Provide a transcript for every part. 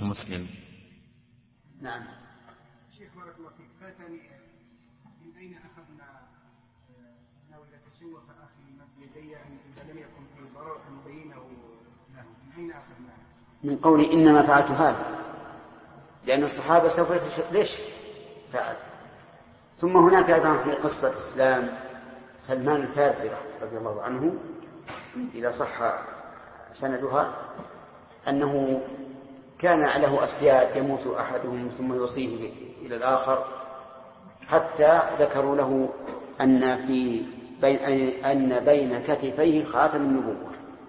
مسلم. نعم. شيخ بارك الله فيك، فاتني من أين أخذنا ناوي تسوى فأخي مد يدي إذا لم يكن في ضرر أن نبينه له، من أين أخذناه؟ من قول إنما فعلت هذا، لأن الصحابة سوف ليش فعل. ثم هناك أيضا في قصة إسلام سلمان الفارسي رضي الله عنه إذا صح سندها أنه كان له أسياد يموت أحدهم ثم يوصيه إلى الآخر، حتى ذكروا له أن بين كتفيه خاتم النبوة.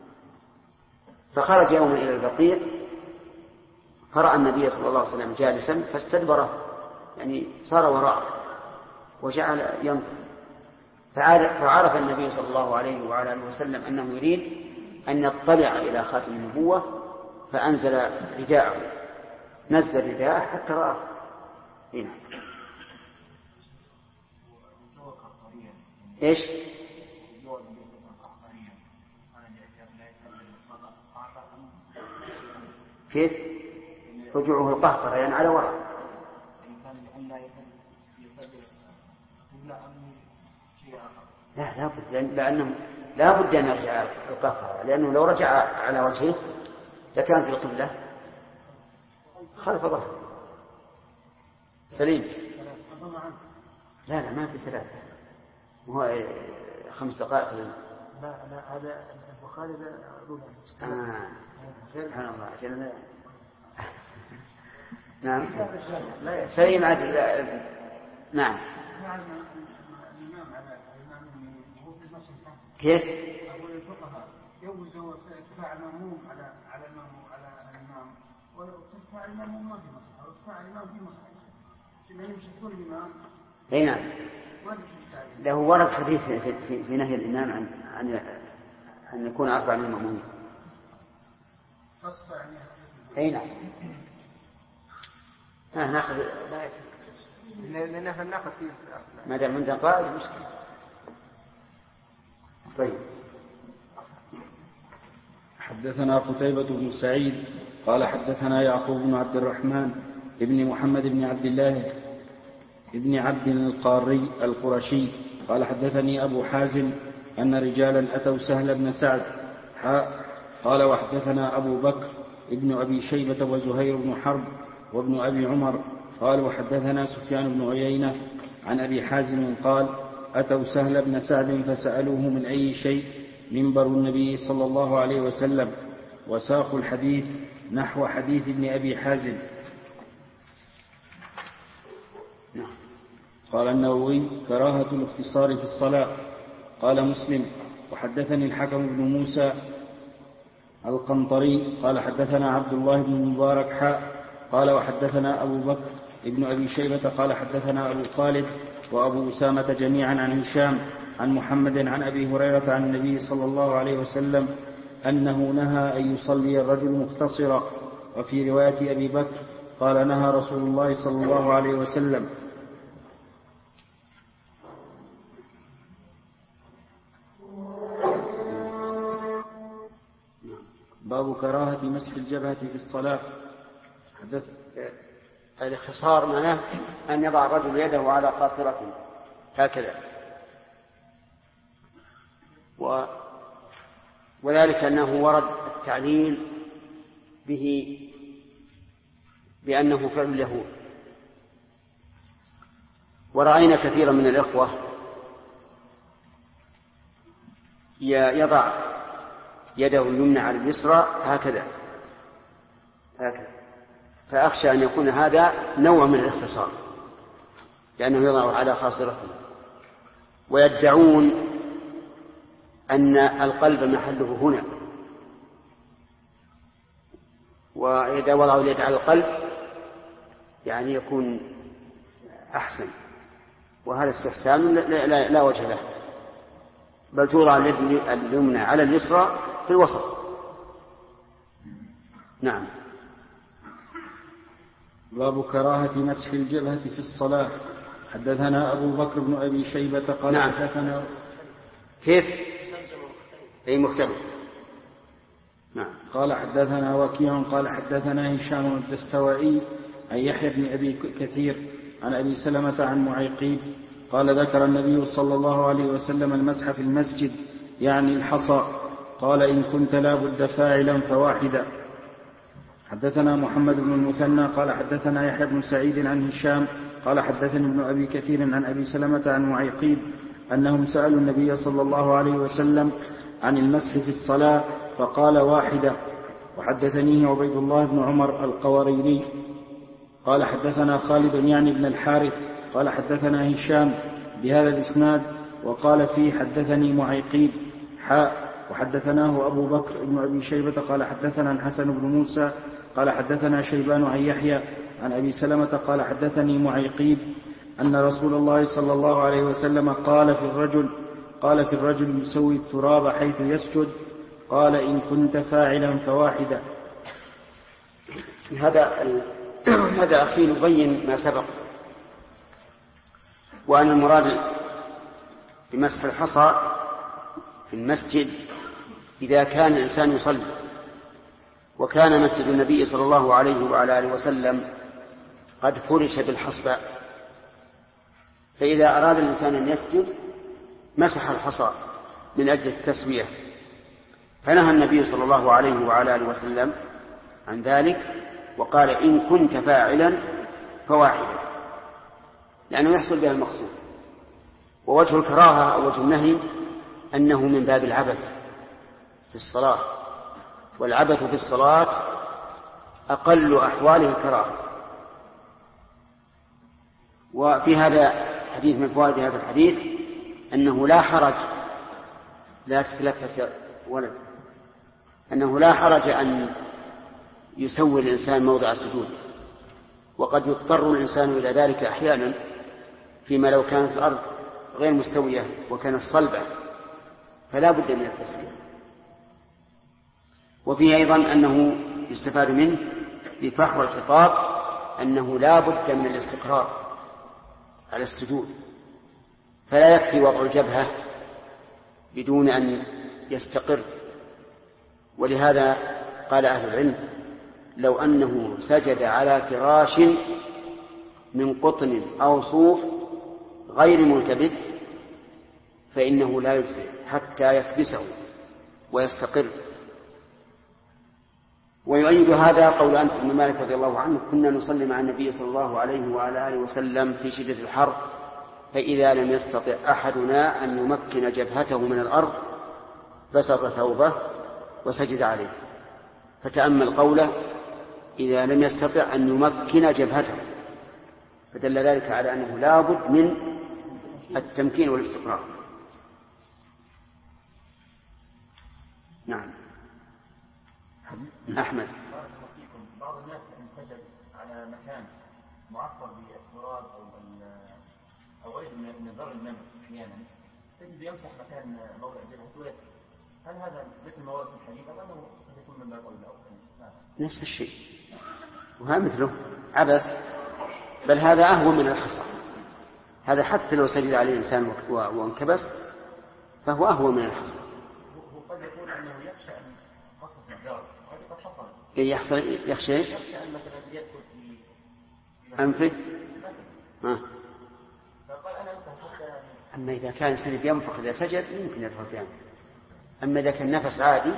فخرج يوما إلى البقيع فرأى النبي صلى الله عليه وسلم جالسا فاستدبره، يعني صار وراءه وجعل ينظر، فعرف النبي صلى الله عليه وعلى آله وسلم أنه يريد أن يطلع إلى خاتم النبوة، فأنزل رداءه، نزل رداءه حتى رآه. هنا إيش؟ كيف؟ رجوعه القهقرة يعني على وراء. لا بد، لأنه لا بد أن يرجع القهقرة، لأنه لو رجع على وجهه لكان في القبلة خلف ظهره سليم. لا ما في ثلاثة، هو 5 دقائق. لا هذا البخاري سبحان الله عشان نعم سليم عدل. نعم. الإمام على الإمام هو في المسجد كيف؟ أقول الفقهاء يوزوا ارتفاع المأموم على الإمام، وارتفاع المأموم ما في مصلحة، وارتفاع الإمام في مصلحة، عشان يمسكون الإمام. أي نعم. له ورد حديث في نهي الإمام عن أن يكون أربع من المأمومين. خاصة يعني. أي نعم. نأخذ لأن نأخذ فيه في الأصل. ما دام من قائد مشكلة. طيب. حدثنا قتيبة بن سعيد قال حدثنا يعقوب بن عبد الرحمن ابن محمد بن عبد الله ابن عبد القاري القرشي قال حدثني أبو حازم أن رجالا أتوا سهل بن سعد قال وحدثنا أبو بكر ابن أبي شيبة وزهير بن حرب وابن أبي عمر قال وحدثنا سفيان بن عيينة عن أبي حازم قال أتوا سهل بن سعد فسألوه من أي شيء منبر النبي صلى الله عليه وسلم، وساقوا الحديث نحو حديث ابن أبي حازم. قال النووي كراهة الاختصار في الصلاة. قال مسلم وحدثني الحكم بن موسى القنطري قال حدثنا عبد الله بن المبارك قال وحدثنا أبو بكر ابن أبي شيبة قال حدثنا أبو خالد وأبو أسامة جميعا عن هشام عن محمد عن أبي هريرة عن النبي صلى الله عليه وسلم أنه نهى أن يصلي الرجل مختصرا. وفي رواية أبي بكر قال نهى رسول الله صلى الله عليه وسلم. باب كراهة مسح الجبهة في الصلاة. الاختصار معناه أن يضع الرجل يده على خاصرته هكذا، وذلك أنه ورد التعليل به بأنه فعل اليهود. ورأينا كثيرا من الإخوة يضع يده اليمنى على اليسرى هكذا، فأخشى أن يكون هذا نوع من الاختصار، لأنه يضع على خاصرته. ويدعون أن القلب محله هنا، وإذا وضعوا اليد على القلب يعني يكون أحسن، وهذا استحسان لا وجه له، بل توضع اليد اليمنى على اليسرى في الوسط. نعم. باب كراهة مسح الجبهة في الصلاة. حدثنا أبو بكر بن أبي شيبة قال نعم. حدثنا كيف؟ أي مختلف. نعم. قال حدثنا وكيع قال حدثنا هشام الدستوائي عن يحيى بن أبي كثير عن أبي سلمة عن معيقيب قال ذكر النبي صلى الله عليه وسلم المسح في المسجد يعني الحصى قال إن كنت لا بد فاعلا فواحدا. حدثنا محمد بن المثنى قال حدثنا يحيى بن سعيد عن هشام قال حدثني ابن أبي كثير عن أبي سلمة عن معيقيب أنهم سألوا النبي صلى الله عليه وسلم عن المسح في الصلاة فقال واحدة. وحدثنيه عبيد الله بن عمر القواريري قال حدثنا خالد يعني بن الحارث قال حدثنا هشام بهذا الإسناد وقال فيه حدثني معيقيب وحدثناه أبو بكر بن أبي شيبة قال حدثنا الحسن بن موسى قال حدثنا شيبان عن يحيى عن أبي سلمة قال حدثني معيقيب أن رسول الله صلى الله عليه وسلم قال في الرجل يسوي التراب حيث يسجد قال إن كنت فاعلا فواحدا. هذا أخي يبين ما سبق، وأن المراد بمسح الحصى في المسجد إذا كان الإنسان يصلي، وكان مسجد النبي صلى الله عليه وعلى آله وسلم قد فرش بالحصباء، فإذا أراد الإنسان أن يسجد مسح الحصى من أجل التسوية، فنهى النبي صلى الله عليه وعلى آله وسلم عن ذلك وقال إن كنت فاعلا فواحدا، لأنه يحصل بها المقصود. ووجه الكراهة أو وجه النهي أنه من باب العبث في الصلاة، والعبث في الصلاة أقل أحواله الكراهة. وفي هذا الحديث من فوائد هذا الحديث أنه لا حرج، لا تتلفت ولد، أنه لا حرج أن يسوي الإنسان موضع السجود، وقد يضطر الإنسان إلى ذلك أحيانا فيما لو كانت الأرض غير مستوية وكانت صلبة فلا بد من التسوية. وفيه أيضا أنه يستفاد منه بفحوى الخطاب أنه لا بد من الاستقرار على السجود، فلا يكفي وضع الجبهة بدون أن يستقر. ولهذا قال أهل العلم لو أنه سجد على فراش من قطن أو صوف غير ملتبت فإنه لا يجزئ حتى يكبسه ويستقر. ويؤيد هذا قول أنس بن مالك رضي الله عنه كنا نصلي مع النبي صلى الله عليه وعلى آله وسلم في شدة الحر فإذا لم يستطع أحدنا أن يمكن جبهته من الأرض بسط ثوبه وسجد عليه، فتأمل قوله إذا لم يستطع أن يمكن جبهته، فدل ذلك على أنه لا بد من التمكين والاستقرار. نعم. أحمد. بعض الناس إن سجد على مكان معفر بالتراب أو غير من ضرر النمل أحيانا تجد يمسح مكان موضع جبهته ويسجد، هل هذا مثل ما ورد في الحديث أو أنه يكون من باب أولى؟ نفس الشيء، وها مثله عبث، بل هذا أهون من الحصى. هذا حتى لو سجد عليه الإنسان وانكبس فهو أهون من الحصى. هو قد يقول أنه يخشى أن قصف الجار، وهذا قد حصل. يخشى إيش؟ يخشى أن مثلا يدخل في أنفه. فقال أنا أمسح حتى. أما إذا كان الإنسان ينفخ إذا سجد يمكن يدخل في أنفه، أما إذا كان نفس عادي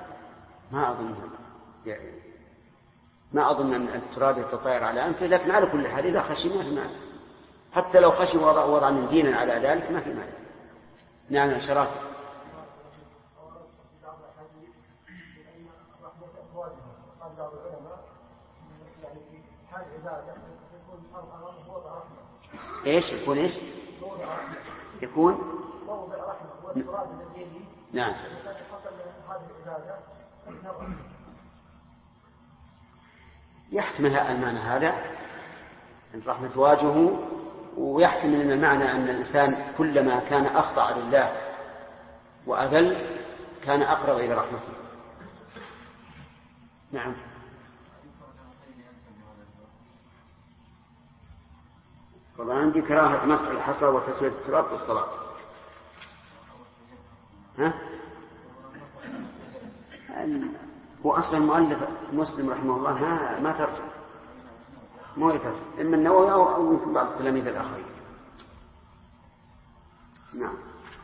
ما أظن أن التراب يتطاير على أنفه، لكن على كل حال إذا خشي ما في مانع، حتى لو خشي وضع من دينا على ذلك ما في مانع. نعم شرف. إيش يكون إيش؟ يكون نعم. يحتمل المعنى هذا أن رحمة واجهه، ويحتمل أن المعنى أن الإنسان كلما كان أخضع لله وأذل كان أقرب إلى رحمته. نعم. والله عندي كراهة مسح الحصى وتسوية التراب في الصلاة. هو أصل المؤلف مسلم رحمه الله ما ترجم، مو يترجم، إما النووي أو يمكن بعض التلاميذ الآخرين. نعم.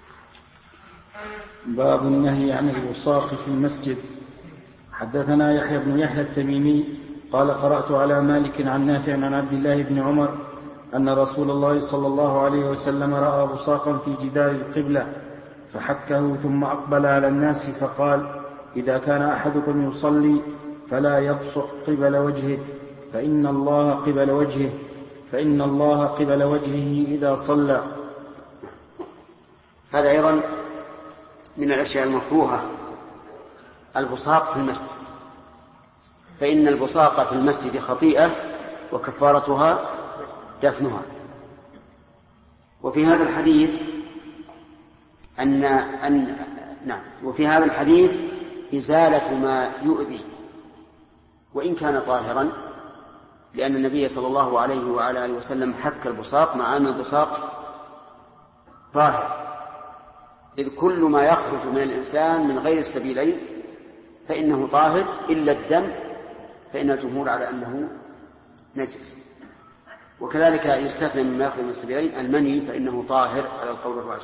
باب النهي عن الوصاق في المسجد. حدثنا يحيى بن يحيى التميمي قال قرأت على مالك عن نافع عن عبد الله بن عمر أن رسول الله صلى الله عليه وسلم رأى وصاقا في جدار القبلة فحكه ثم أقبل على الناس فقال: إذا كان أحدكم يصلي فلا يبصق قبل وجهه فإن الله قبل وجهه إذا صلى. هذا أيضا من الأشياء المكروهة البصاق في المسجد، فإن البصاق في المسجد خطيئة وكفارتها دفنها. وفي هذا الحديث إزالة ما يؤذي وإن كان طاهرا، لأن النبي صلى الله عليه وعلى آله وسلم حك البصاق مع أن البصاق طاهر، إذ كل ما يخرج من الإنسان من غير السبيلين فإنه طاهر إلا الدم، فإن الجمهور على أنه نجس. وكذلك يستثنى مما يخرج من السبيلين المني فإنه طاهر على القول الراجح.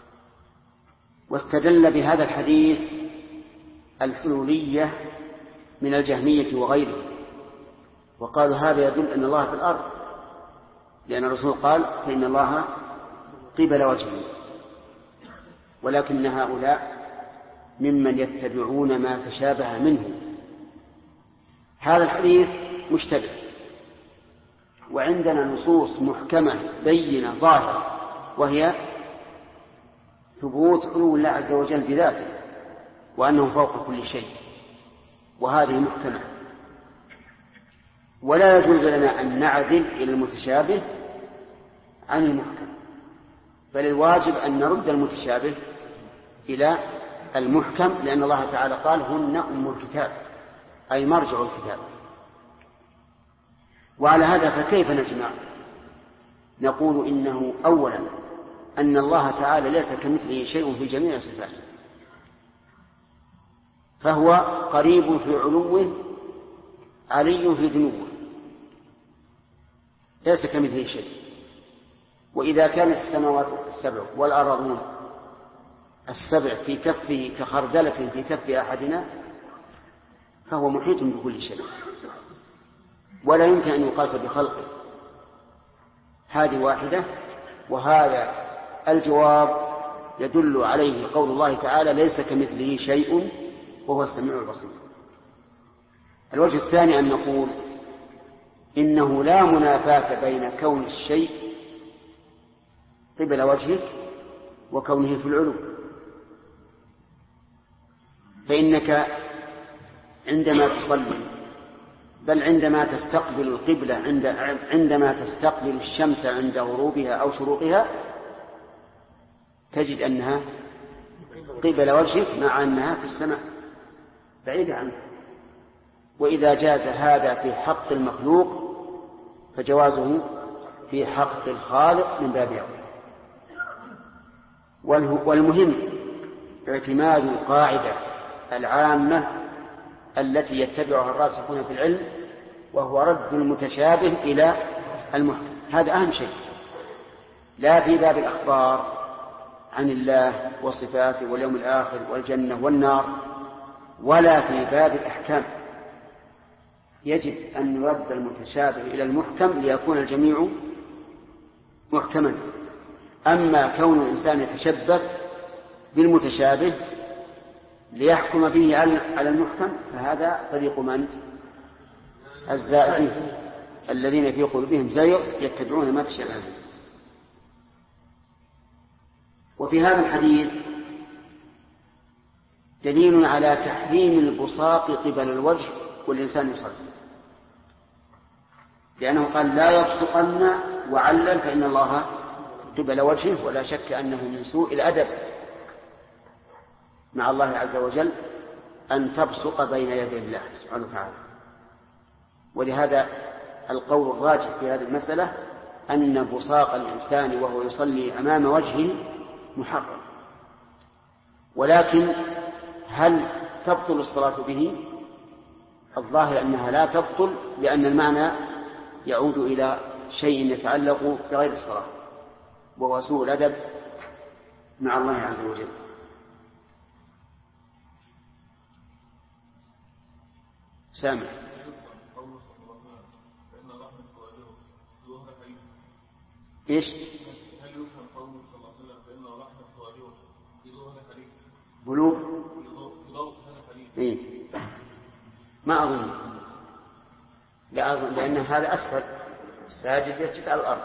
واستدل بهذا الحديث الحلولية من الجهمية وغيره، وقالوا هذا يدل أن الله في الأرض، لأن الرسول قال: فإن الله قبل وجهه. ولكن هؤلاء ممن يتبعون ما تشابه منه. هذا الحديث مشتبه، وعندنا نصوص محكمة بينة ظاهرة، وهي ثبوت علو الله عز وجل بذاته وأنه فوق كل شيء، وهذه محكمة. ولا يجوز لنا أن نعدل إلى المتشابه عن المحكم، بل الواجب أن نرد المتشابه إلى المحكم، لأن الله تعالى قال: هن أم الكتاب، أي مرجع الكتاب. وعلى هذا فكيف نجمع؟ نقول إنه أولا أن الله تعالى ليس كمثله شيء في جميع صفاته، فهو قريب في علوه علي في دنوه، ليس كمثله شيء. وإذا كانت السماوات السبع والأرضون السبع في كفه كخردلة في كف أحدنا، فهو محيط بكل شيء ولا يمكن أن يقاس بخلقه. هذه واحدة. وهذا الجواب يدل عليه قول الله تعالى: ليس كمثله شيء وهو السميع البصير. الوجه الثاني أن نقول إنه لا منافاة بين كون الشيء قبل وجهك وكونه في العلو، فإنك عندما تصلي، بل عندما تستقبل القبلة، عندما تستقبل الشمس عند غروبها أو شروقها، تجد أنها قبل وجهك مع أنها في السماء بعيدة عنك. وإذا جاز هذا في حق المخلوق فجوازه في حق الخالق من باب أولى. والمهم اعتماد القاعدة العامة التي يتبعها الراسخون في العلم، وهو رد المتشابه إلى المحكم. هذا أهم شيء، لا في باب الأخبار عن الله وصفاته واليوم الآخر والجنة والنار، ولا في باب الأحكام. يجب أن يرد المتشابه إلى المحكم ليكون الجميع محكما. أما كون الإنسان يتشبث بالمتشابه ليحكم به على المحكم فهذا طريق من؟ الزائغين الذين في قلوبهم زيغ يتبعون ما تشابه منه. وفي هذا الحديث دليل على تحريم البصاق قبل الوجه والإنسان يصلي، لأنه قال: لا يبصقن، وعلل فإن الله قبل وجهه. ولا شك أنه من سوء الأدب مع الله عز وجل أن تبصق بين يدي الله سبحانه وتعالى. ولهذا القول الراجح في هذه المسألة أن بصاق الإنسان وهو يصلي أمام وجهه محرم. ولكن هل تبطل الصلاة به؟ الظاهر أنها لا تبطل، لأن المعنى يعود إلى شيء يتعلق بغير الصلاة، وهو سوء الأدب مع الله عز وجل. سامع. ايش؟ هل يفهم قوله صلى الله عليه وسلم فإن رحمة والده في ضوء هذا الحديث؟ بلوغ؟ في ضوء هذا الحديث. إيه؟ ما أظن، لا أظن، لأن هذا أسفل، الساجد يسجد على الأرض.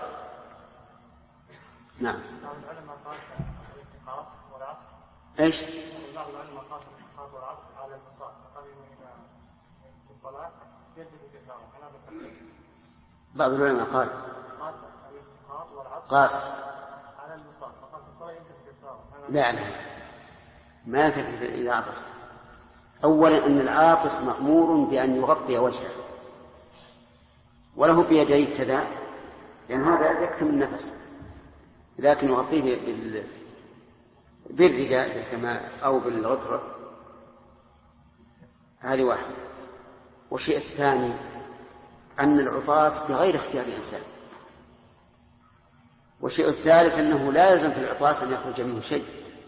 نعم. بعض العلماء قاس الالتقاط والعكس. ايش؟ بعض العلماء قاس الالتقاط والعكس على المصاب، فقالوا إذا في الصلاة يجب الكسار. أنا بسأل. بعض العلماء قال الالتقاط والعكس قاس على المصاب، فقال في الصلاة يجب الكسار. لا ما ينفع إذا عطس. أولا أن العاطس مأمور بأن يغطي وجهه وله بيديه كذا، لأن هذا يكتم النفس، لكن يغطيه بالرداء كما أو بالغطرة. هذه واحدة. والشيء الثاني أن العطاس بغير اختيار الإنسان. والشيء الثالث أنه لا يلزم في العطاس أن يخرج منه شيء.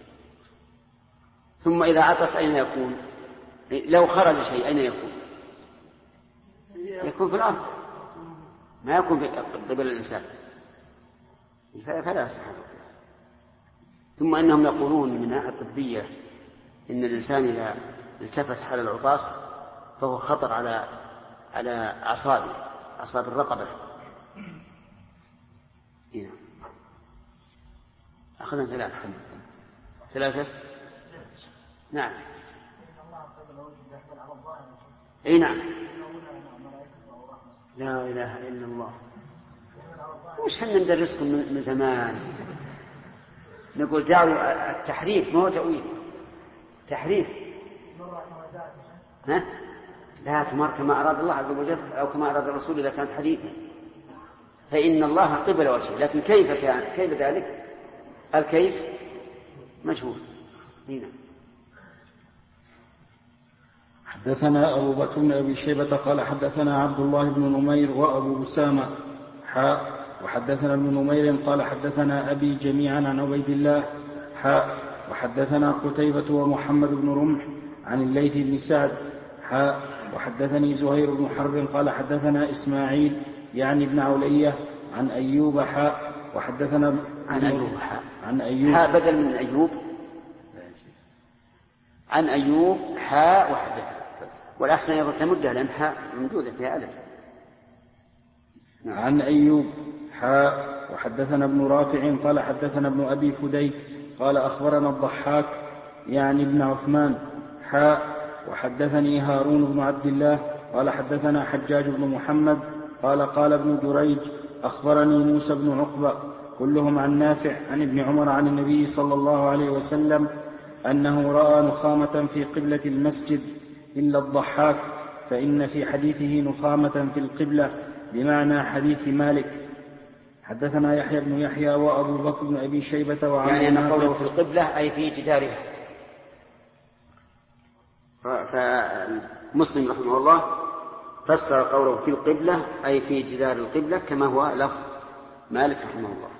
ثم إذا عطس أين يكون؟ لو خرج شيء أين يكون؟ يكون في الأرض، ما يكون في قبل الإنسان، فلا يصح هذا القياس. ثم إنهم يقولون من الناحية الطبية إن الإنسان إذا التفت حال العطاس فهو خطر على أعصاب الرقبة. هنا أخذنا ثلاثة. نعم. اي نعم. لا اله الا الله. وش احنا ندرسكم من زمان نقول دعوا التحريف، ما هو تأويل، تحريف. ها؟ لا تمر كما أراد الله عز وجل أو كما أراد الرسول إذا كانت حديثا، فإن الله قبل وجهه، لكن كيف ذلك؟ الكيف مجهول. هنا حدثنا أبو بكر بن أبي شيبة قال حدثنا عبد الله بن نمير وأبو أسامة وحدثنا ابن نمير قال حدثنا أبي جميعا عن عبيد الله وحدثنا قتيبة ومحمد بن رمح عن الليث بن سعد وحدثني زهير بن حرب قال حدثنا إسماعيل يعني ابن علية عن أيوب وحدثنا عن أيوب بدل من أيوب، عن أيوب وحدثنا، والأحسن أيضا تمدها لأن ممدودة فيها ألف. عن أيوب وحدثنا ابن رافع قال حدثنا ابن أبي فديك قال أخبرنا الضحاك يعني ابن عثمان وحدثني هارون بن عبد الله قال حدثنا حجاج بن محمد قال ابن دريج أخبرني موسى بن عقبة كلهم عن نافع عن ابن عمر عن النبي صلى الله عليه وسلم أنه رأى نخامة في قبلة المسجد إلا الضحاك، فإن في حديثه نخامة في القبلة بمعنى حديث مالك. حدثنا يحيى بن يحيى وأبو بكر بن أبي شيبة يعني أن قوله في القبلة أي في جدارها. فمسلم رحمه الله فسر قوله في القبلة أي في جدار القبلة كما هو لفظ مالك رحمه الله.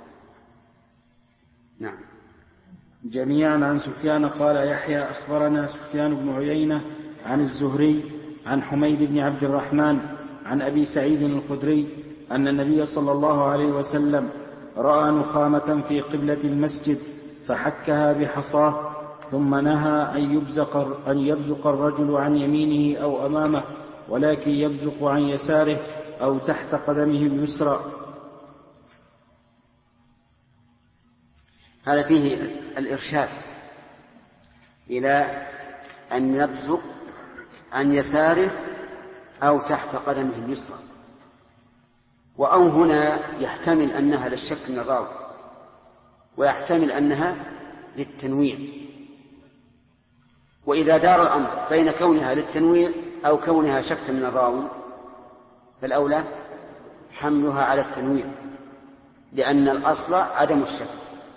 نعم. جميعا عن سفيان قال يحيى أخبرنا سفيان بن عيينة عن الزهري عن حميد بن عبد الرحمن عن أبي سعيد الخدري أن النبي صلى الله عليه وسلم رأى نخامة في قبلة المسجد فحكها بحصاه ثم نهى أن يبزق الرجل عن يمينه أو أمامه، ولكن يبزق عن يساره أو تحت قدمه اليسرى. هذا فيه الإرشاد إلى أن يبزق عن يساره أو تحت قدمه اليسرى. وأو هنا يحتمل أنها للشك من الراوي، ويحتمل أنها للتنويع. وإذا دار الأمر بين كونها للتنويع أو كونها شك من الراوي فالأولى حملها على التنويع، لأن الأصل عدم الشك.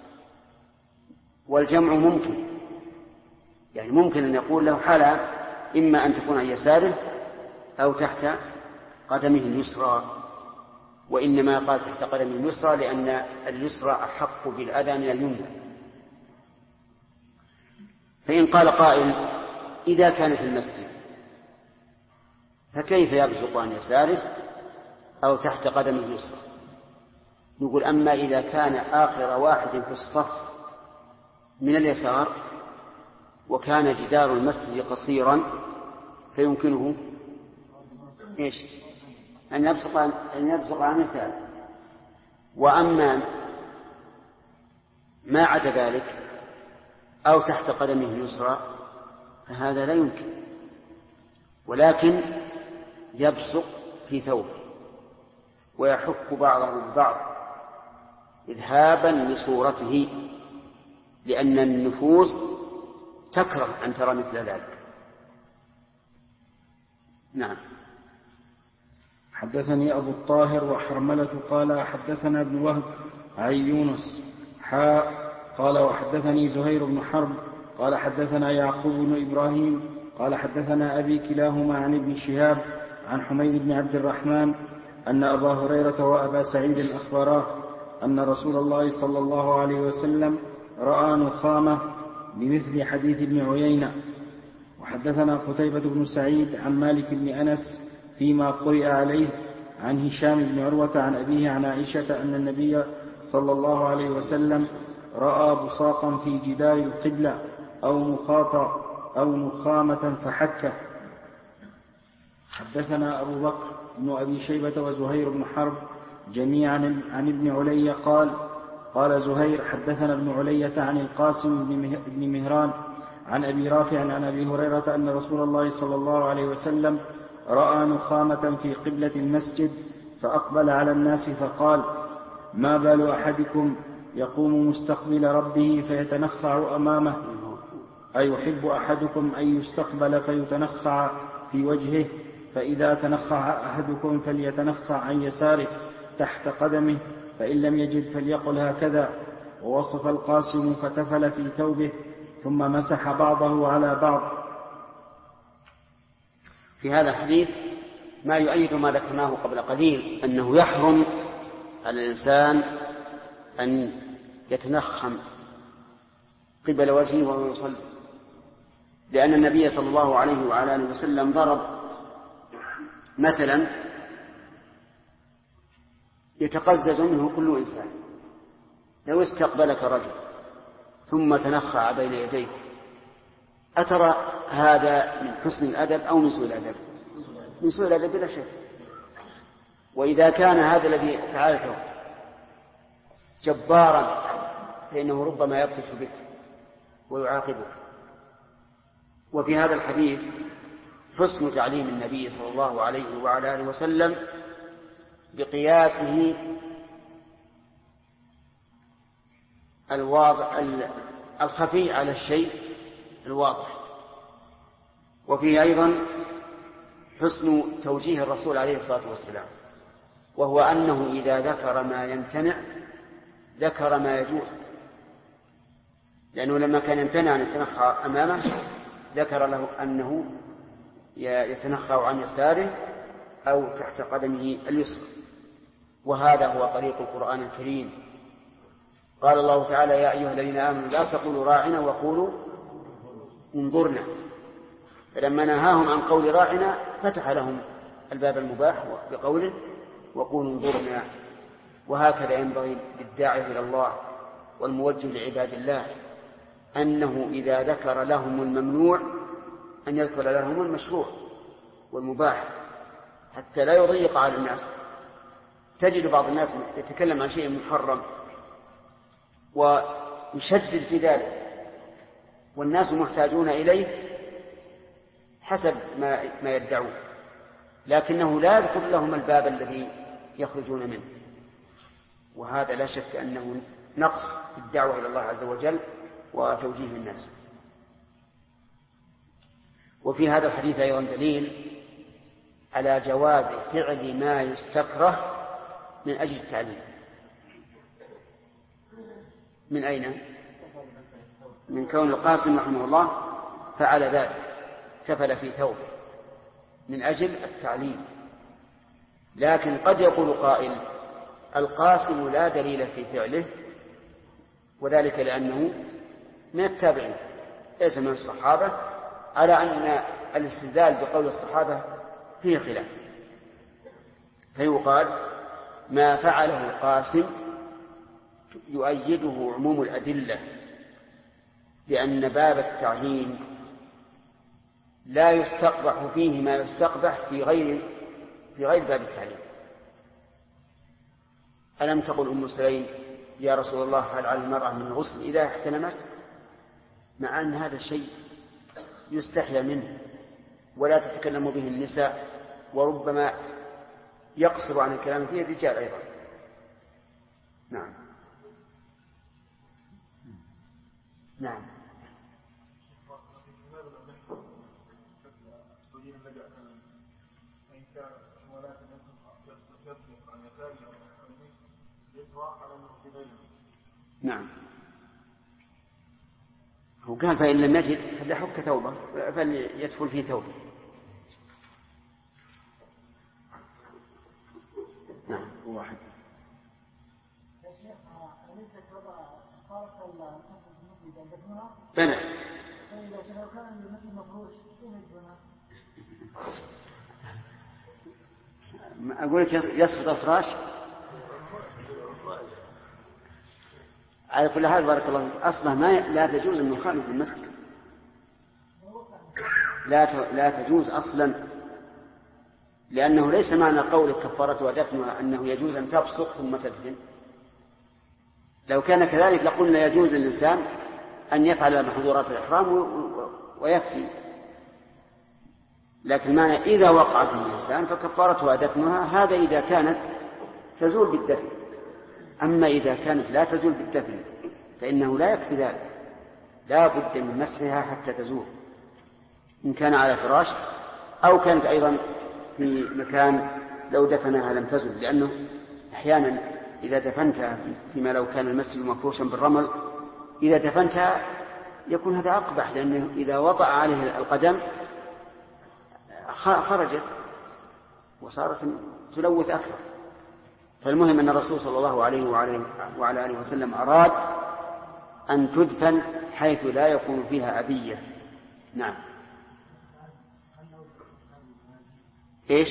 والجمع ممكن، يعني ممكن أن يقول له حالة إما أن تكون عن يساره أو تحت قدمه اليسرى، وإنما قال تحت قدمه اليسرى لأن اليسرى أحق بالأذى من اليمنى. فإن قال قائل إذا كان في المسجد فكيف يبزق عن يساره أو تحت قدمه اليسرى؟ نقول أما إذا كان آخر واحد في الصف من اليسار وكان جدار المسجد قصيرا فيمكنه إيش؟ أن يبزق عن يساره. وأما ما عدا ذلك أو تحت قدمه اليسرى فهذا لا يمكن، ولكن يبصق في ثوبه ويحك بعضه ببعض إذهابا لصورته، لأن النفوس تكره أن ترى مثل ذلك. نعم. حدثني أبو الطاهر وحرملة قال حدثنا ابن وهب عن يونس قال وحدثني زهير بن حرب قال حدثنا يعقوب بن إبراهيم قال حدثنا أبي كلاهما عن ابن شهاب عن حميد بن عبد الرحمن أن أبا هريرة وأبا سعيد أخبراه أن رسول الله صلى الله عليه وسلم رأى نخامة بمثل حديث ابن عيينة. وحدثنا قتيبة بن سعيد عن مالك بن أنس فيما قرئ عليه عن هشام بن عروة عن أبيه عن عائشة أن النبي صلى الله عليه وسلم رأى بصاقا في جدار القبلة أو نخامة فحكه. حدثنا أبو بكر بن أبي شيبة وزهير بن حرب جميعا عن ابن علي قال زهير حدثنا ابن علية عن القاسم بن مهران عن أبي رافع عن أبي هريرة أن رسول الله صلى الله عليه وسلم رأى نخامة في قبلة المسجد فأقبل على الناس فقال ما بال أحدكم يقوم مستقبل ربه فيتنخع أمامه أيحب أحدكم أن يستقبل فيتنخع في وجهه فإذا تنخع أحدكم فليتنخع عن يساره تحت قدمه فإن لم يجد فليقل هكذا. ووصف القاسم فتفل في ثوبه ثم مسح بعضه على بعض. في هذا الحديث ما يؤيد ما ذكرناه قبل قليل أنه يحرم على الإنسان أن يتنخم قبل وجهه وهو يصلي، لأن النبي صلى الله عليه وعلى آله وسلم ضرب مثلا يتقزز منه كل إنسان. لو استقبلك رجل ثم تنخع بين يديك أترى هذا من حسن الأدب أو من سوء الأدب؟ من سوء الأدب بلا شك. وإذا كان هذا الذي فعلته جبارا فإنه ربما يبطش بك ويعاقبك. وفي هذا الحديث حسن تعليم النبي صلى الله عليه وعلى آله وسلم بقياسه الخفي على الشيء الواضح. وفيه أيضا حسن توجيه الرسول عليه الصلاة والسلام، وهو أنه إذا ذكر ما يمتنع ذكر ما يجوز، لأنه لما كان يمتنع أن يتنخع أمامه ذكر له أنه يتنخع عن يساره أو تحت قدمه اليسرى. وهذا هو طريق القرآن الكريم. قال الله تعالى يا أيها الذين آمنوا لا تقولوا راعنا وقولوا انظرنا، فلما نهاهم عن قول راعنا فتح لهم الباب المباح بقوله وقولوا انظرنا. وهكذا ينبغي للداعي إلى الله والموجه لعباد الله أنه إذا ذكر لهم الممنوع أن يذكر لهم المشروع والمباح حتى لا يضيق على الناس. تجد بعض الناس يتكلم عن شيء محرم ويشدد في ذلك والناس محتاجون إليه حسب ما يدعون، لكنه لا يذكر لهم الباب الذي يخرجون منه. وهذا لا شك أنه نقص في الدعوة إلى الله عز وجل وتوجيه الناس. وفي هذا الحديث أيضا دليل على جواز فعل ما يستكره من أجل التعليم. من أين؟ من كون القاسم رحمه الله فعل ذلك، تفل في ثوبه من أجل التعليم. لكن قد يقول قائل القاسم لا دليل في فعله، وذلك لأنه من التابعين ليس من الصحابة، على أن الاستدلال بقول الصحابة فيه خلاف، فيقال ما فعله القاسم يؤيده عموم الأدلة، لأن باب التعيين لا يستقبح فيه ما يستقبح في غير باب التعليم. ألم تقل أم سليم يا رسول الله هل على المرأة من غسل إذا احتلمت؟ مع أن هذا الشيء يستحيا منه ولا تتكلم به النساء، وربما يقصر عن الكلام فيه الرجال أيضا. نعم. نعم. نعم. هو قال فإن لم يجد فليحك ثوبه، فليدخل في ثوبه. نعم. واحد. يا شيخ أليس خالص المسجد يدفنها؟ بلى. إذا شيخ لو كان المسجد مفروش كيف يدفنها؟ أقول لك يسقط الفراش. على كل حال بارك الله فيك، أصلا لا تجوز أن نخالف المسجد، لا تجوز أصلا، لأنه ليس معنى قول كفارة ودفنها أنه يجوز أن تبصق ثم تدفن. لو كان كذلك لقلنا يجوز للإنسان أن يفعل محظورات الإحرام ويكفي، لكن معنى إذا وقع في الإنسان فكفارتها دفنها، هذا إذا كانت تزول بالدفن. أما إذا كانت لا تزول بالدفن فإنه لا يكفي ذلك، لا بد من مسحها حتى تزول، إن كان على فراش أو كانت أيضا في مكان لو دفنها لم تزل، لأنه أحيانا إذا دفنتها فيما لو كان المسجد مفروشا بالرمل إذا دفنتها يكون هذا أقبح، لأنه إذا وطأ عليه القدم خرجت وصارت تلوث أكثر. فالمهم أن الرسول صلى الله عليه وعلى آله وسلم أراد أن تدفن حيث لا يكون فيها أذية. نعم. إيش؟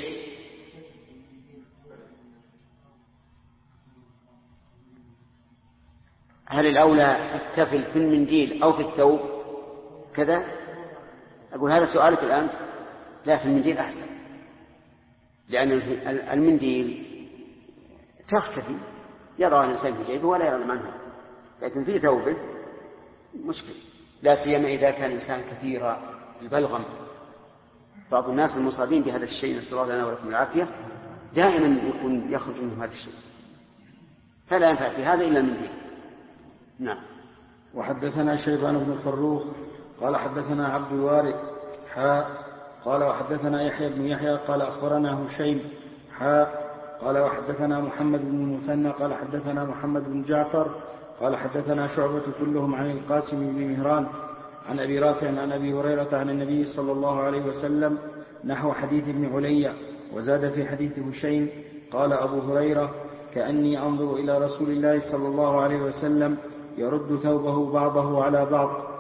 هل الأولى التفل في المنديل أو في الثوب كذا؟ أقول هذا سؤالك الآن. لا، في المنديل أحسن، لأن المنديل تختفي، يضع الإنسان في جيبه ولا يعلم عنها، لكن في ثوبه مشكل، لا سيما إذا كان الإنسان كثير البلغم. بعض الناس المصابين بهذا الشيء نسأل الله لنا ولكم العافية دائما يكون يخرج منه هذا الشيء، فلا ينفع في هذا إلا المنديل. نعم. وحدثنا شيبان بن فروخ قال حدثنا عبد الوارث قال وحدثنا يحيى بن يحيى قال أخبرنا هشيم قال وحدثنا محمد بن المثنى قال حدثنا محمد بن جعفر قال حدثنا شعبة كلهم عن القاسم بن مهران عن أبي رافع عن أبي هريرة عن النبي صلى الله عليه وسلم نحو حديث ابن علي، وزاد في حديث هشيم قال أبو هريرة كأني أنظر إلى رسول الله صلى الله عليه وسلم يرد ثوبه بعضه على بعض.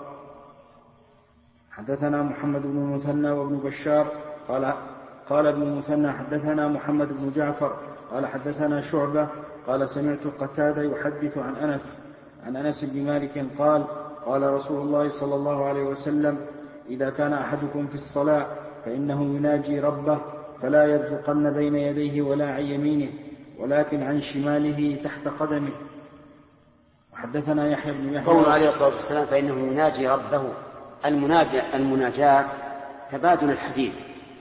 حدثنا محمد بن المثنى وابن بشار قال ابن المثنى حدثنا محمد بن جعفر قال حدثنا شعبة قال سمعت قتادة يحدث عن أنس بن مالك قال قال رسول الله صلى الله عليه وسلم إذا كان أحدكم في الصلاة فإنه يناجي ربه فلا يبزقن بين يديه ولا عن يمينه ولكن عن شماله تحت قدمه. وحدثنا يحيى بن يحيى قول عليه الصلاة والسلام فإنه يناجي ربه. المناجاة تبادل الحديث،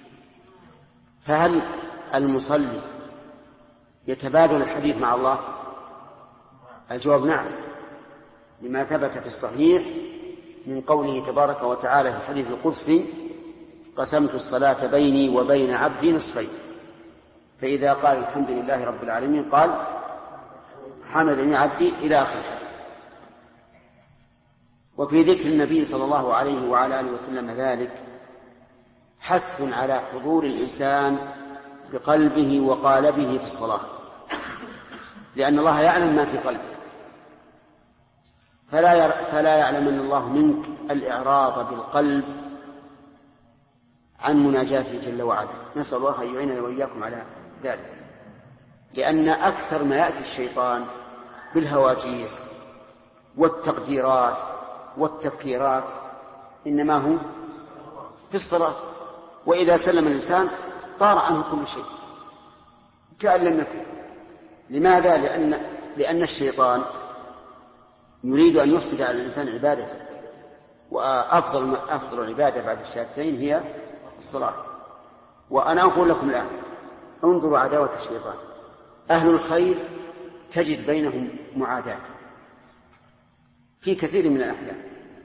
فهل المصلي يتبادل الحديث مع الله؟ الجواب نعم، لما ثبت في الصحيح من قوله تبارك وتعالى في الحديث القدسي قسمت الصلاة بيني وبين عبدي نصفين، فإذا قال الحمد لله رب العالمين قال حمدني عبدي إلى آخره. وفي ذكر النبي صلى الله عليه وعلى آله وسلم ذلك حث على حضور الإنسان بقلبه وقالبه في الصلاة، لأن الله يعلم ما في قلبه، فلا يعلمن الله منك الإعراض بالقلب عن مناجاته جل وعلا. نسأل الله أن يعيننا وإياكم على ذلك، لأن أكثر ما يأتي الشيطان بالهواجيس والتقديرات والتفكيرات إنما هو في الصلاة، وإذا سلم الإنسان طار عنه كل شيء كأن لم يكن. لماذا؟ لأن الشيطان يريد أن يفسد على الإنسان عبادته، وأفضل عبادة بعد الشهادتين هي الصلاة. وأنا أقول لكم الآن انظروا عداوة الشيطان. أهل الخير تجد بينهم معاداة في كثير من الأحيان،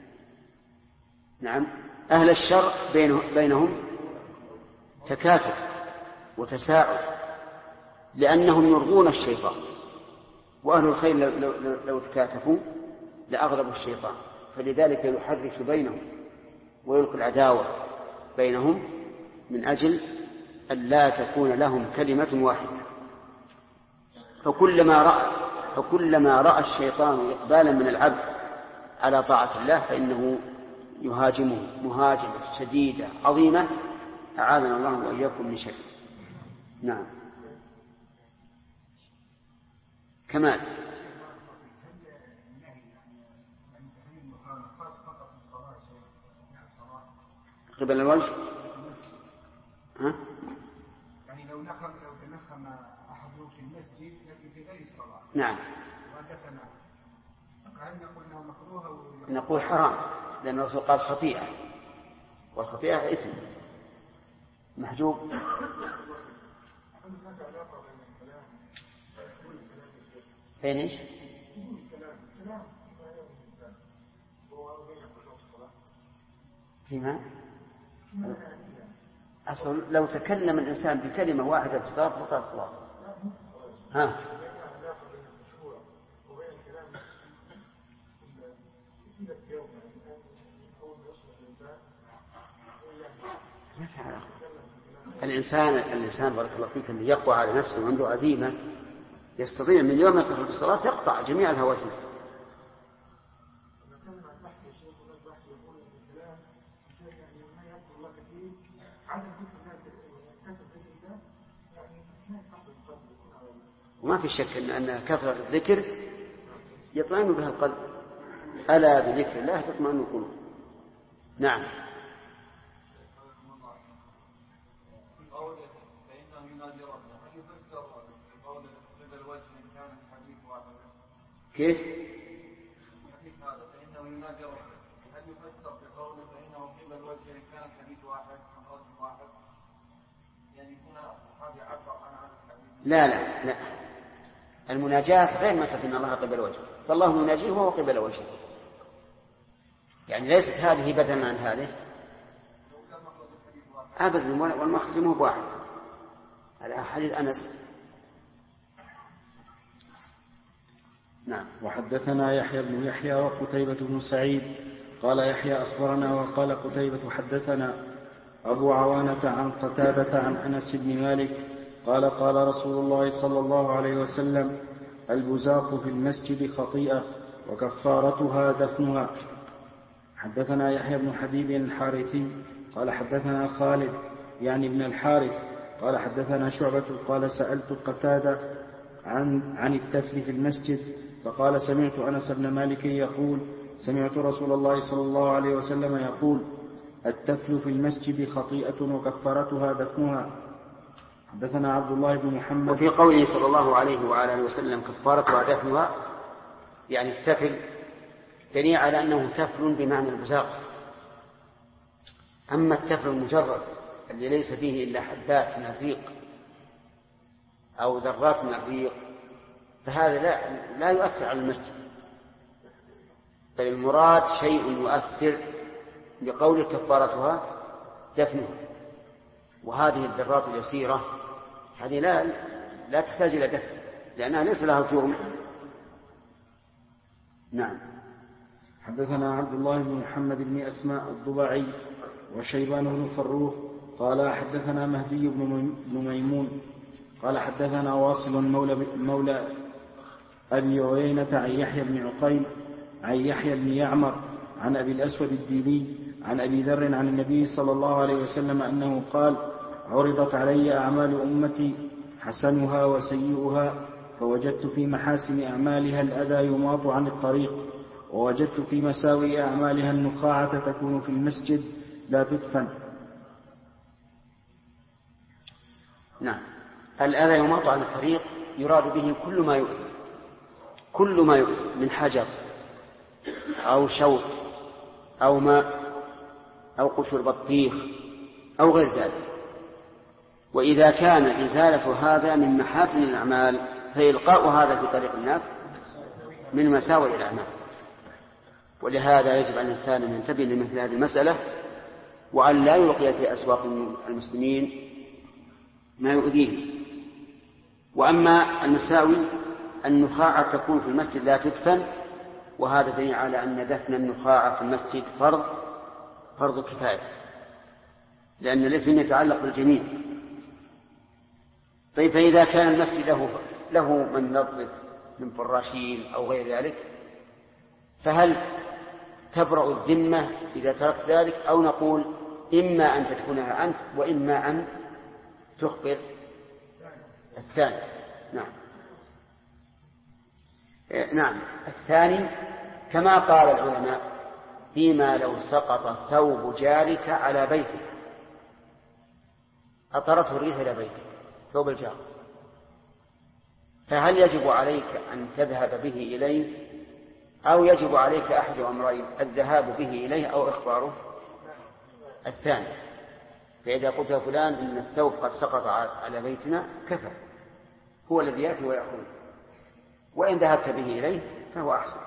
نعم. أهل الشر بينهم تكاتف وتساعد، لأنهم يرضون الشيطان. وأهل الخير لو تكاتفوا لأغلبوا الشيطان، فلذلك يحرك بينهم ويلقي العداوة بينهم من أجل أن لا تكون لهم كلمة واحدة. فكلما رأى الشيطان إقبالا من العبد على طاعة الله فإنه يهاجمه مهاجمة شديدة عظيمة، أعاذنا الله وإياكم من شر. نعم. كمال. قبل الوجه. ها؟ يعني لو تنخم أحدهم في المسجد لكن في غير الصلاة. نعم. ودفن. هل نقول أنه مكروه؟ نقول حرام، لأن الرسول قال خطيئة، والخطيئة إثم محجوب. فين إيش؟ فيما أصل لو تكلم الإنسان بكلمة واحدة في الصلاة بطل الصلاة. ها؟ الإنسان بارك الله فيك اللي يقوى على نفسه وعنده عزيمة يستطيع من يوم يدخل في الصلاة يقطع جميع الهواجس. وما في شك أن كثرة الذكر يطمئن بها القلب. ألا بذكر الله تطمئن القلوب. نعم. كيف؟ الحديث هذا فإنه ينادي ربه، هل يفسر بقوله فإنه قبل وجهه إن كان الحديث واحد عن رجل واحد؟ يعني يكون الصحابي عبر عن الحديث. لا المناجاة غير مسألة إن الله قبل وجهه، فالله يناجيه وهو قبل وجهه، يعني ليست هذه بدلا عن هذه أبدا، والمخرج مو بواحد. على حديث أنس. نعم. وحدثنا يحيى بن يحيى وقتيبة بن سعيد قال يحيى أخبرنا وقال قتيبة حدثنا أبو عوانة عن قتادة عن أنس بن مالك قال قال رسول الله صلى الله عليه وسلم البزاق في المسجد خطيئة وكفارتها دفنها. حدثنا يحيى بن حبيب الحارثي قال حدثنا خالد يعني ابن الحارث قال حدثنا شعبة قال سألت قتادة عن التفل في المسجد فقال سمعت أنس بن مالك يقول سمعت رسول الله صلى الله عليه وسلم يقول التفل في المسجد خطيئة وكفارتها دفنها. حدثنا عبد الله بن محمد. وفي قوله صلى الله عليه وآله وسلم كفارتها دفنها يعني التفل دليل على أنه تفل بمعنى البزاق. أما التفل المجرد الذي ليس فيه إلا حبات من الريق أو ذرات من الريق فهذا لا يؤثر على المسجد، بل المراد شيء يؤثر بقول كفارتها دفنه. وهذه الذرات اليسيرة هذه لا تحتاج إلى دفن لأنها ليس لها جرم. نعم. حدثنا عبد الله بن محمد بن أسماء الضبعي وشيبان بن فروخ قال حدثنا مهدي بن ميمون قال حدثنا واصل مولى أبي عيينة عن يحيى بن عقيل عن يحيى بن يعمر عن أبي الأسود الديني عن أبي ذر عن النبي صلى الله عليه وسلم أنه قال: عرضت علي أعمال أمتي حسنها وسيئها، فوجدت في محاسن أعمالها الأذى يماط عن الطريق، ووجدت في مساوئ أعمالها النخاعة تكون في المسجد لا تدفن. نعم، الأذى يماط عن الطريق يراد به كل ما يؤذي من حجر أو شوك أو ماء أو قشر بطيخ أو غير ذلك. وإذا كان إزالة هذا من محاسن الأعمال فإلقاء هذا في طريق الناس من مساوئ الأعمال. ولهذا يجب على الإنسان أن ينتبه لمثل هذه المسألة، وأن لا يلقي في أسواق المسلمين ما يؤذيه. وأما المساوي النخاعة تكون في المسجد لا تدفن، وهذا دليل على أن دفن النخاعة في المسجد فرض كفاية، لأن الإثم يتعلق بالجميع. طيب، فإذا كان المسجد له من نظف من فراشين أو غير ذلك، فهل تبرأ الذمة إذا تركت ذلك، أو نقول إما أن تدفنها أنت وإما أن تخبر الثاني؟ نعم، الثاني كما قال العلماء: فيما لو سقط ثوب جارك على بيتك، أطرته الريح إلى بيتك، ثوب الجار، فهل يجب عليك أن تذهب به إليه، أو يجب عليك أحد أمرين: الذهاب به إليه أو إخباره؟ الثاني. فإذا قلت فلان إن الثوب قد سقط على بيتنا، كفى، هو الذي يأتي ويأخذ. وإن ذهبت به إليه فهو أحسن.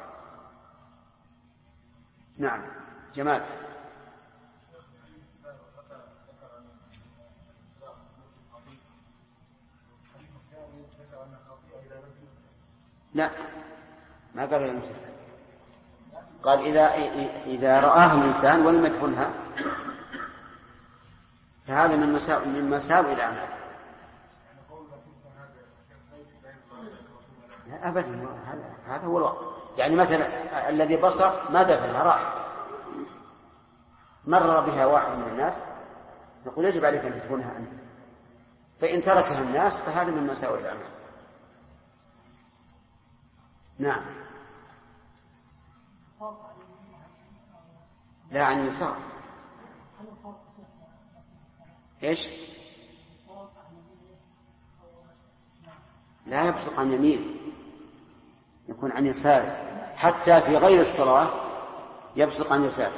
نعم، جمال. لا، ما قال المثل، قال إذا رآها الإنسان ولم يدفنها فهذا من مساوئ الأعمال. لا أبدا، هذا هو الواقع. يعني مثلا الذي بصق ما دفنها، راح مر بها واحد من الناس، نقول يجب عليك أن تدفنها أنت. فإن تركها الناس فهذا من مساوئ الأعمال. نعم. لا، عن يسار. إيش؟ لا يبصق عن يمين، يكون عن يسار، حتى في غير الصلاة يبصق عن يسار.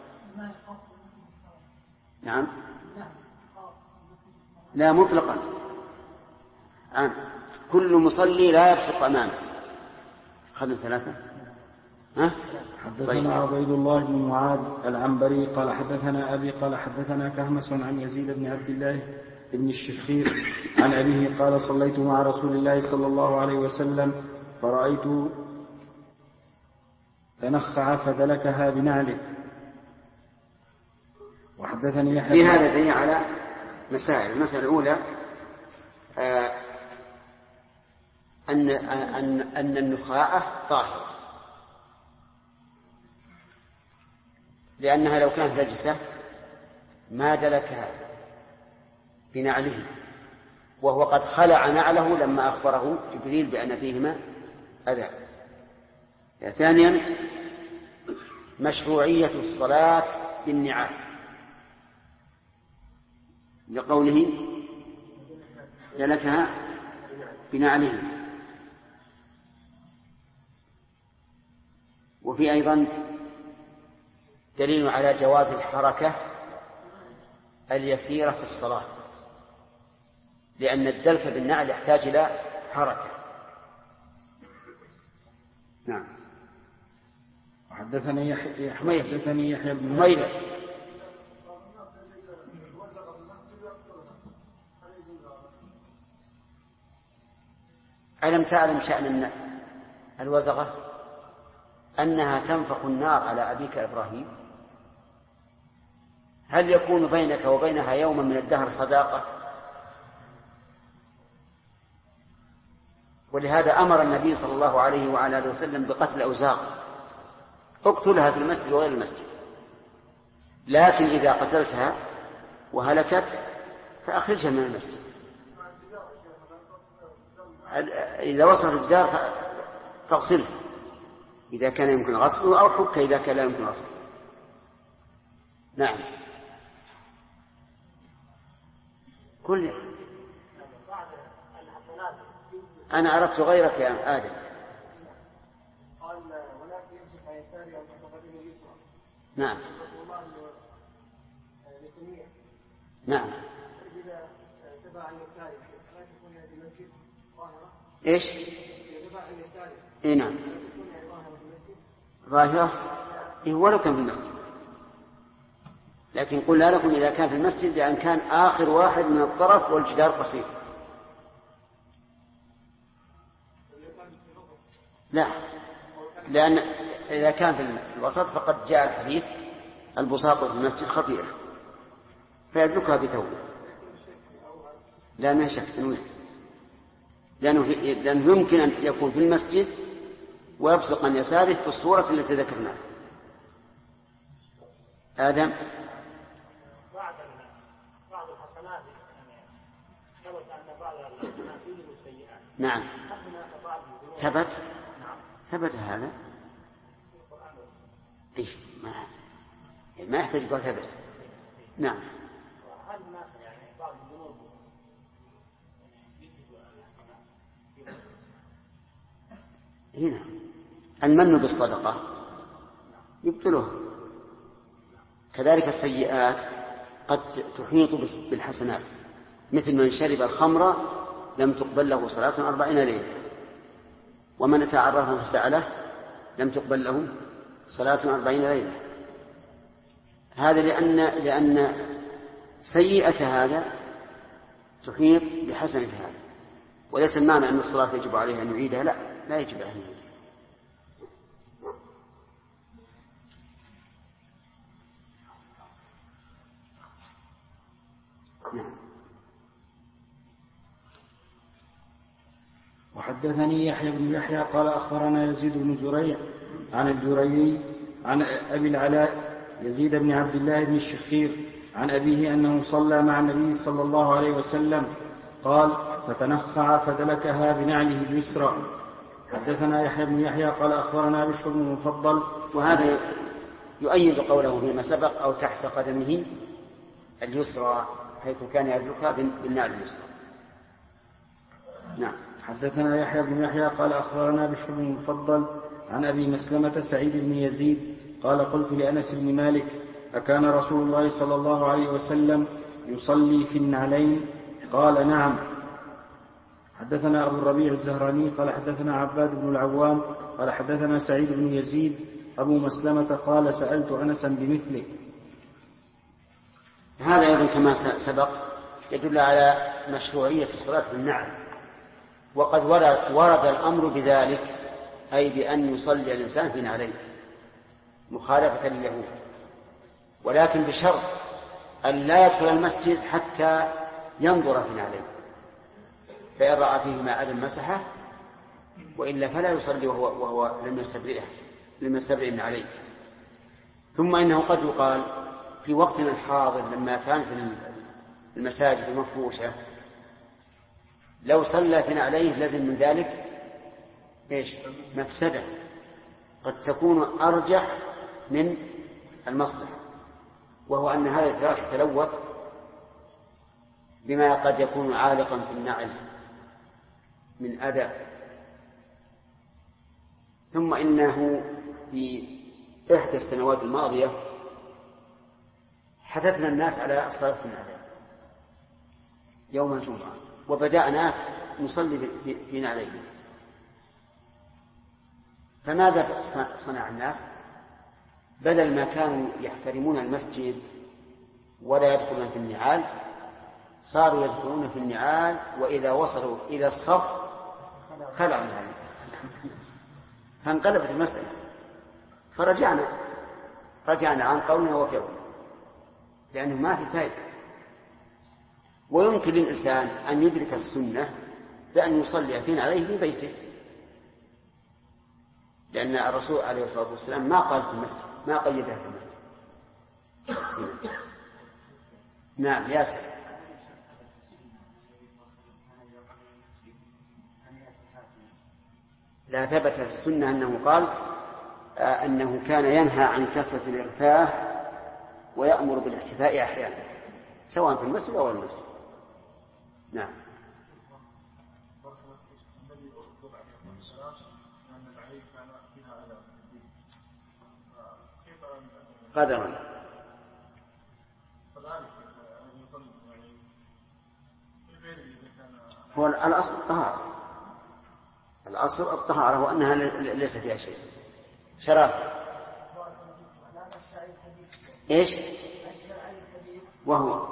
نعم، لا مطلقا، كل مصلي لا يبصق أمامه. خذوا ثلاثة. حدثنا عبيد الله بن معاذ العنبري قال حدثنا أبي قال حدثنا كهمس عن يزيد بن عبد الله بن الشخير عن أبيه قال: صليت مع رسول الله صلى الله عليه وسلم فرأيته تنخع فدلكها بنعله. وحدثني يحيى. في هذا دليل على مسائل. المسألة الأولى أن النخاعة طاهرة، لأنها لو كانت نجسة ما دلكها بنعله، وهو قد خلع نعله لما أخبره جبريل بأن فيهما أذى. ثانيا، مشروعية الصلاة بالنعال، لقوله دلكها بنعله. وفي أيضا دليل على جواز الحركة اليسيرة في الصلاة، لأن الدلك بالنعل يحتاج إلى حركة. نعم. حدثني يحيى بن حميدة. ألم تعلم شأن الوزغة أنها تنفخ النار على أبيك إبراهيم؟ هل يكون بينك وبينها يوما من الدهر صداقة؟ ولهذا أمر النبي صلى الله عليه وعلى آله وسلم بقتل الأوزاق، اقتلها في المسجد وغير المسجد. لكن إذا قتلتها وهلكت فأخرجها من المسجد. إذا وصلت الدار فاغسله إذا كان يمكن غسله، أو حك إذا كان لا يمكن غسله. نعم. كل أنا أردت غيرك يا آدم. قال ولكن يمسك على يساره أو تقدم اليسرى. نعم. نعم. إذا تبع عن يساره لا تكون هذه المسجد ظاهرة. إيش؟ إذا تبع عن يساره. إيه نعم. لا تكون ظاهرة في المسجد. ظاهرة. إيه ولو كان في المسجد. لكن قلنا لكم إذا كان في المسجد لأن كان آخر واحد من الطرف والجدار قصير. لا، لأن إذا كان في الوسط فقد جاء الحديث البصاق في المسجد خطيئة فيدلكها بثوبه. لا ما شك تنويه، لأنه يمكن أن يكون في المسجد ويبصق عن يساره في الصورة التي ذكرناها. آدم. بعض الحسنات ثبت أن بعض الحسنات يوجب السيئات. نعم. ثبت. ثبت هذا. إيش ما يحتاج يقول ثبت. نعم. هل الناس يعني بعض الذنوب هنا المن بالصدقة يبطله. كذلك السيئات قد تحيط بالحسنات، مثل من شرب الخمر لم تقبل له صلاة 40 ليلة، ومن أتى عرفه فسأله لم تقبل له صلاة 40 ليلة. هذا لأن سيئة هذا تحيط بحسنة هذا، وليس المعنى أن الصلاة يجب عليه أن يعيدها، لا يجب عليه أن يعيدها. وحدثني يحيى بن يحيى قال أخبرنا يزيد بن زريع عن الجريري عن أبي العلاء يزيد بن عبد الله بن الشخير عن أبيه أنه صلى مع النبي صلى الله عليه وسلم قال فتنخع فدلكها بنعله اليسرى. حدثنا يحيى بن يحيى قال أخبرنا بشر بن المفضل. وهذا يؤيد قوله فيما سبق أو تحت قدمه اليسرى، حيث كان يدلكها بالنعل اليسرى. نعم. حدثنا يحيى بن يحيى قال أخبرنا بشر بن المفضل عن أبي مسلمة سعيد بن يزيد قال قلت لأنس بن مالك أكان رسول الله صلى الله عليه وسلم يصلي في النعلين؟ قال نعم. حدثنا أبو الربيع الزهراني قال حدثنا عباد بن العوام قال حدثنا سعيد بن يزيد أبو مسلمة قال سألت أنسا بمثله. هذا أيضا كما سبق يدل على مشروعية الصلاة بالنعل، وقد ورد الأمر بذلك، أي بأن يصلي الإنسان في نعلين مخالفة لليهود، ولكن بشرط أن لا يدخل المسجد حتى ينظر في نعلين، فإن رأى فيهما أذى مسحه، وإلا فلا يصلي وهو لم يستبرئ النعلين. ثم إنه قد يقال في وقتنا الحاضر لما كانت المساجد مفروشة لو صلى في نعليه لازم من ذلك مفسدة قد تكون أرجح من المصلحة، وهو أن هذا الفراش يتلوث بما قد يكون عالقا في النعل من أذى. ثم إنه في إحدى السنوات الماضية حثثنا الناس على الصلاة في النعلين يوم الجمعة، وبدأنا نصلي في نعلين. فماذا صنع الناس؟ بدل ما كانوا يحترمون المسجد ولا يدخلون في النعال، صاروا يدخلون في النعال، وإذا وصلوا إلى الصف خلعوا النعال، فانقلبت المسألة. فرجعنا عن قولنا وفعلنا. لأنه ما في فائدة. ويمكن للإنسان أن يدرك السنة بأن يصلي فين عليه في بيته، لأن الرسول عليه الصلاة والسلام ما قال في المسجد، ما قيدها في المسجد. نعم ياسر. لا ثبت في السنة أنه قال أنه كان ينهى عن كثرة الإرفاه ويأمر بالاحتفاء أحيانا سواء في المسجد أو المسجد. نعم. قدرا هو الأصل الطهارة، الأصل الطهارة وأنها ليس فيها شيء. شراب إيش وهو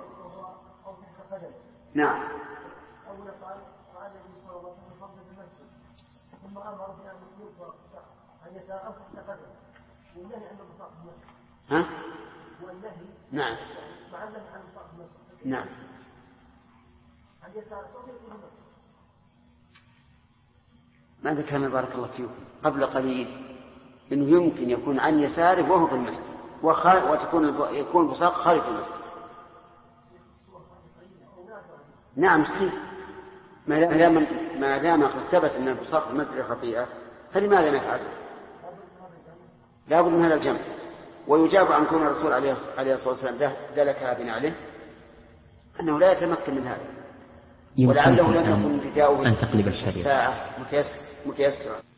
نعم. أولا قال النبي صلى الله عليه وسلم فضل المسجد، ثم أمر بأن يبصر عن يسار أو تحت قدم، والنهي عن البصاق في المسجد. ها؟ والنهي نعم. مع النهي عن البصاق في المسجد. نعم. عن يسار صوت يكون المسجد. ما ذكرنا بارك الله فيكم قبل قليل إنه يمكن يكون عن يساره وهو في المسجد يكون البصاق خارج المسجد. نعم صحيح. ما دام قد ثبت أن البصاق في المسجد خطيئة فلماذا نفعل؟ لا بد من هذا الجمع. ويجاب عن كون الرسول عليه الصلاة والسلام دلكها بنعله أنه لا يتمكن من هذا، ولعله لم يكن رداؤه أن تقلب الشريعة ساعة متيسرة.